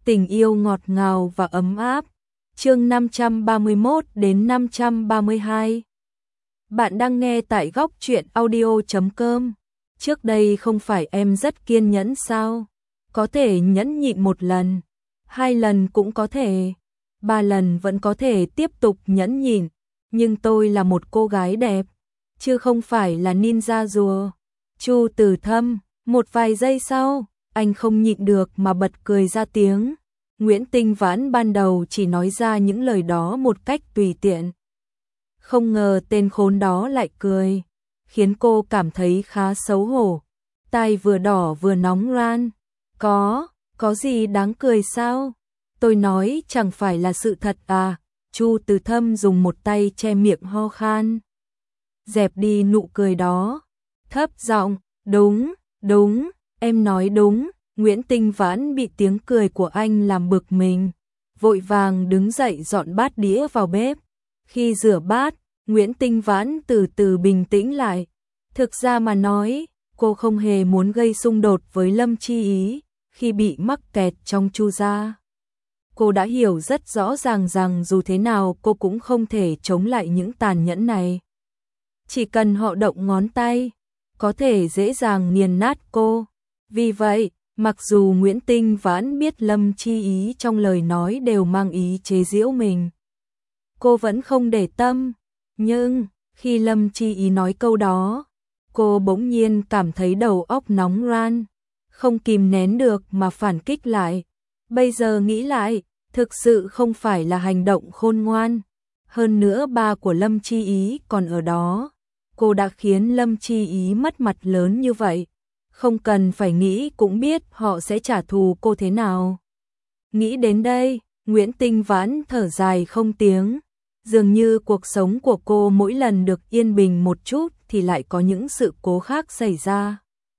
Tình yêu ngọt ngào và ấm áp. Chương 531 đến 532. Bạn đang nghe tại góc truyện audio.com. Trước đây không phải em rất kiên nhẫn sao? Có thể nhẫn nhịn một lần, 2 lần cũng có thể, 3 lần vẫn có thể tiếp tục nhẫn nhịn, nhưng tôi là một cô gái đẹp, chứ không phải là ninja rùa. Chu Từ Thâm, một vài giây sau, anh không nhịn được mà bật cười ra tiếng. Nguyễn Tinh Vãn ban đầu chỉ nói ra những lời đó một cách tùy tiện. Không ngờ tên khốn đó lại cười, khiến cô cảm thấy khá xấu hổ. Tai vừa đỏ vừa nóng ran. Có gì đáng cười sao? Tôi nói chẳng phải là sự thật à? Chu Từ Thâm dùng một tay che miệng ho khan. Dẹp đi nụ cười đó. Thấp giọng, đúng, em nói đúng. Nguyễn Tinh Vãn bị tiếng cười của anh làm bực mình, vội vàng đứng dậy dọn bát đĩa vào bếp. Khi rửa bát, Nguyễn Tinh Vãn từ từ bình tĩnh lại. Thực ra mà nói, cô không hề muốn gây xung đột với Lâm Chi Ý khi bị mắc kẹt trong Chu gia. Cô đã hiểu rất rõ ràng rằng dù thế nào cô cũng không thể chống lại những tàn nhẫn này. Chỉ cần họ động ngón tay, có thể dễ dàng nghiền nát cô. Vì vậy, mặc dù Nguyễn Tinh Vãn biết Lâm Chi Ý trong lời nói đều mang ý chế giễu mình, cô vẫn không để tâm. Nhưng, khi Lâm Chi Ý nói câu đó, cô bỗng nhiên cảm thấy đầu óc nóng ran, không kìm nén được mà phản kích lại. Bây giờ nghĩ lại, thực sự không phải là hành động khôn ngoan. Hơn nữa ba của Lâm Chi Ý còn ở đó. Cô đã khiến Lâm Chi Ý mất mặt lớn như vậy. Không cần phải nghĩ cũng biết họ sẽ trả thù cô thế nào. Nghĩ đến đây, Nguyễn Tinh Vãn thở dài không tiếng. Dường như cuộc sống của cô mỗi lần được yên bình một chút thì lại có những sự cố khác xảy ra.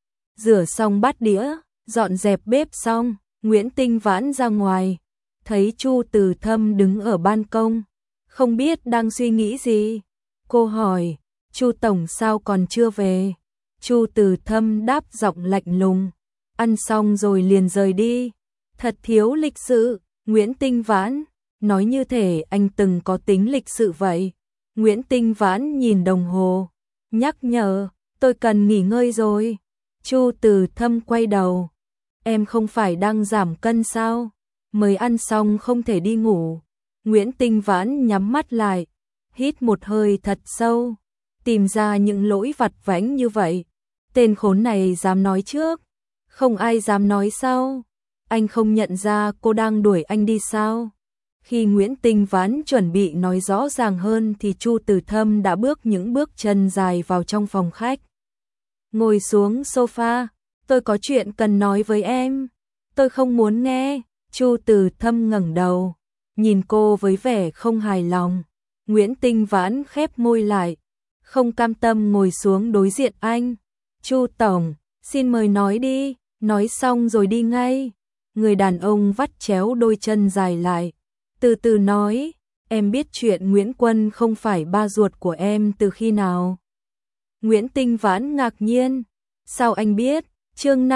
Rửa xong bát đĩa, dọn dẹp bếp xong, Nguyễn Tinh Vãn ra ngoài, thấy Chu Từ Thâm đứng ở ban công, không biết đang suy nghĩ gì. Cô hỏi, Chu tổng sao còn chưa về? Chu Từ Thâm đáp giọng lạnh lùng, ăn xong rồi liền rời đi. Thật thiếu lịch sự. Nguyễn Tinh Vãn nói như thể anh từng có tính lịch sự vậy. Nguyễn Tinh Vãn nhìn đồng hồ, nhắc nhở, tôi cần nghỉ ngơi rồi. Chu Từ Thâm quay đầu, em không phải đang giảm cân sao? Mới ăn xong không thể đi ngủ. Nguyễn Tinh Vãn nhắm mắt lại, hít một hơi thật sâu, tìm ra những lỗi vặt vãnh như vậy. Tên khốn này dám nói trước, không ai dám nói sau. Anh không nhận ra cô đang đuổi anh đi sao? Khi Nguyễn Tinh Vãn chuẩn bị nói rõ ràng hơn thì Chu Từ Thâm đã bước những bước chân dài vào trong phòng khách. Ngồi xuống sofa, tôi có chuyện cần nói với em. Tôi không muốn nghe. Chu Từ Thâm ngẩng đầu, nhìn cô với vẻ không hài lòng. Nguyễn Tinh Vãn khép môi lại, không cam tâm ngồi xuống đối diện anh. Chu tổng, xin mời nói đi, nói xong rồi đi ngay. Người đàn ông vắt chéo đôi chân dài lại, từ từ nói, em biết chuyện Nguyễn Quân không phải ba ruột của em từ khi nào? Nguyễn Tinh Vãn ngạc nhiên, sao anh biết? Chương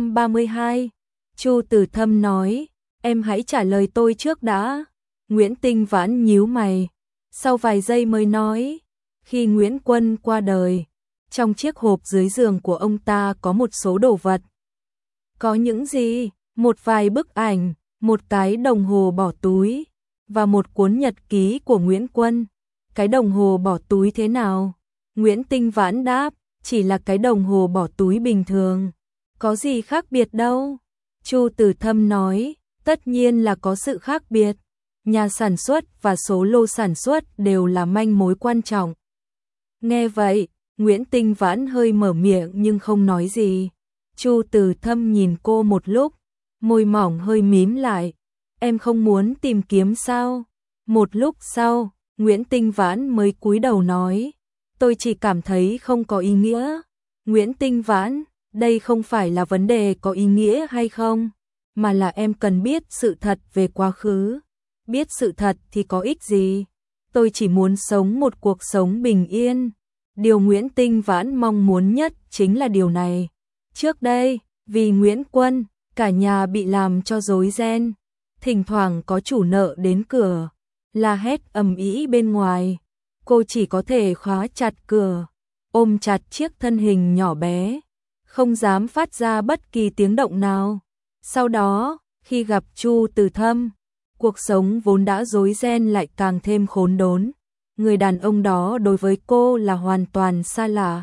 532. Chu Từ Thâm nói, em hãy trả lời tôi trước đã. Nguyễn Tinh Vãn nhíu mày, sau vài giây mới nói, khi Nguyễn Quân qua đời, trong chiếc hộp dưới giường của ông ta có một số đồ vật. Có những gì? Một vài bức ảnh, một cái đồng hồ bỏ túi và một cuốn nhật ký của Nguyễn Quân. Cái đồng hồ bỏ túi thế nào? Nguyễn Tinh Vãn đáp, chỉ là cái đồng hồ bỏ túi bình thường, có gì khác biệt đâu. Chu Từ Thâm nói, tất nhiên là có sự khác biệt. Nhà sản xuất và số lô sản xuất đều là manh mối quan trọng. Nghe vậy, Nguyễn Tinh Vãn hơi mở miệng nhưng không nói gì. Chu Từ Thâm nhìn cô một lúc, môi mỏng hơi mím lại. Em không muốn tìm kiếm sao? Một lúc sau, Nguyễn Tinh Vãn mới cúi đầu nói, tôi chỉ cảm thấy không có ý nghĩa. Nguyễn Tinh Vãn, đây không phải là vấn đề có ý nghĩa hay không, mà là em cần biết sự thật về quá khứ. Biết sự thật thì có ích gì? Tôi chỉ muốn sống một cuộc sống bình yên. Điều Nguyễn Tinh Vãn mong muốn nhất chính là điều này. Trước đây, vì Nguyễn Quân, cả nhà bị làm cho rối ren. thỉnh thoảng có chủ nợ đến cửa, la hét ầm ĩ bên ngoài. Cô chỉ có thể khóa chặt cửa, ôm chặt chiếc thân hình nhỏ bé, không dám phát ra bất kỳ tiếng động nào. Sau đó, khi gặp Chu Từ Thâm, cuộc sống vốn đã rối ren lại càng thêm khốn đốn. Người đàn ông đó đối với cô là hoàn toàn xa lạ.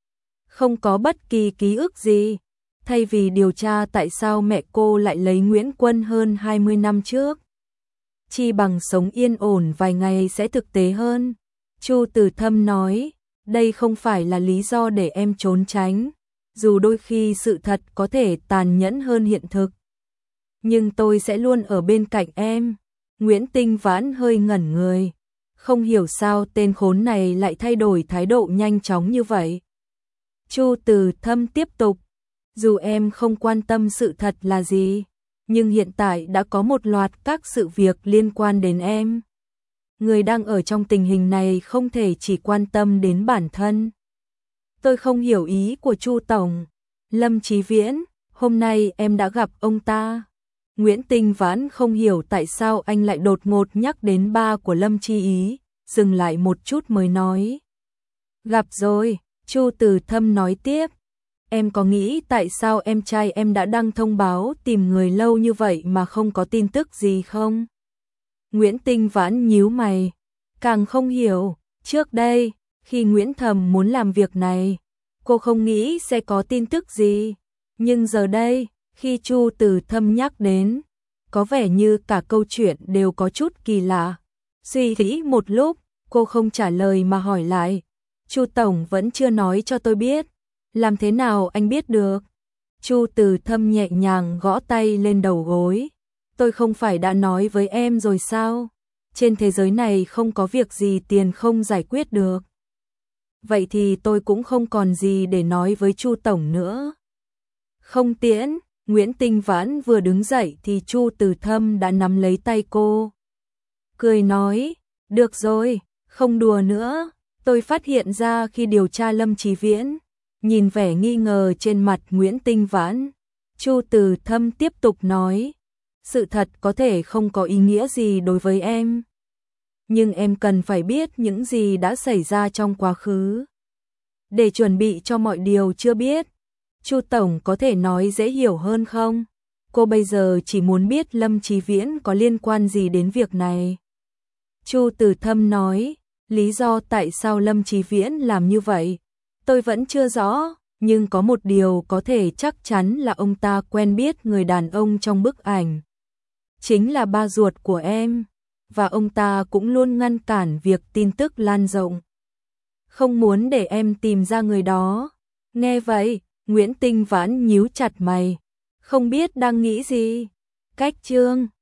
Không có bất kỳ ký ức gì. Thay vì điều tra tại sao mẹ cô lại lấy Nguyễn Quân hơn 20 năm trước, chi bằng sống yên ổn vài ngày sẽ thực tế hơn. Chu Từ Thâm nói, đây không phải là lý do để em trốn tránh, dù đôi khi sự thật có thể tàn nhẫn hơn hiện thực. Nhưng tôi sẽ luôn ở bên cạnh em. Nguyễn Tinh Vãn hơi ngẩn người, không hiểu sao tên khốn này lại thay đổi thái độ nhanh chóng như vậy. Chu Từ Thâm tiếp tục, dù em không quan tâm sự thật là gì, nhưng hiện tại đã có một loạt các sự việc liên quan đến em. Người đang ở trong tình hình này không thể chỉ quan tâm đến bản thân. Tôi không hiểu ý của Chu Tổng. Lâm Chí Viễn, hôm nay em đã gặp ông ta. Nguyễn Tinh Vãn không hiểu tại sao anh lại đột ngột nhắc đến ba của Lâm Chí Ý, dừng lại một chút mới nói. Gặp rồi, Chu Từ Thâm nói tiếp. Em có nghĩ tại sao em trai em đã đăng thông báo tìm người lâu như vậy mà không có tin tức gì không? Nguyễn Tinh Vãn nhíu mày, càng không hiểu. Trước đây, khi Nguyễn Thầm muốn làm việc này, cô không nghĩ sẽ có tin tức gì. Nhưng giờ đây, khi Chu Từ Thâm nhắc đến, có vẻ như cả câu chuyện đều có chút kỳ lạ. Suy nghĩ một lúc, cô không trả lời mà hỏi lại. Chu Tổng vẫn chưa nói cho tôi biết. Làm thế nào anh biết được? Chu Từ Thâm nhẹ nhàng gõ tay lên đầu gối. Tôi không phải đã nói với em rồi sao? Trên thế giới này không có việc gì tiền không giải quyết được. Vậy thì tôi cũng không còn gì để nói với Chu Tổng nữa. Không tiễn, Nguyễn Tinh Vãn vừa đứng dậy thì Chu Từ Thâm đã nắm lấy tay cô. Cười nói, được rồi, không đùa nữa. Tôi phát hiện ra khi điều tra Lâm Chí Viễn, nhìn vẻ nghi ngờ trên mặt Nguyễn Tinh Vãn, Chu Từ Thâm tiếp tục nói, sự thật có thể không có ý nghĩa gì đối với em, nhưng em cần phải biết những gì đã xảy ra trong quá khứ, để chuẩn bị cho mọi điều chưa biết. Chu Tổng có thể nói dễ hiểu hơn không? Cô bây giờ chỉ muốn biết Lâm Chí Viễn có liên quan gì đến việc này. Chu Từ Thâm nói, lý do tại sao Lâm Chí Viễn làm như vậy, tôi vẫn chưa rõ, nhưng có một điều có thể chắc chắn là ông ta quen biết người đàn ông trong bức ảnh. Chính là ba ruột của em, và ông ta cũng luôn ngăn cản việc tin tức lan rộng. Không muốn để em tìm ra người đó. Nghe vậy, Nguyễn Tinh Vãn nhíu chặt mày, không biết đang nghĩ gì. Cách chương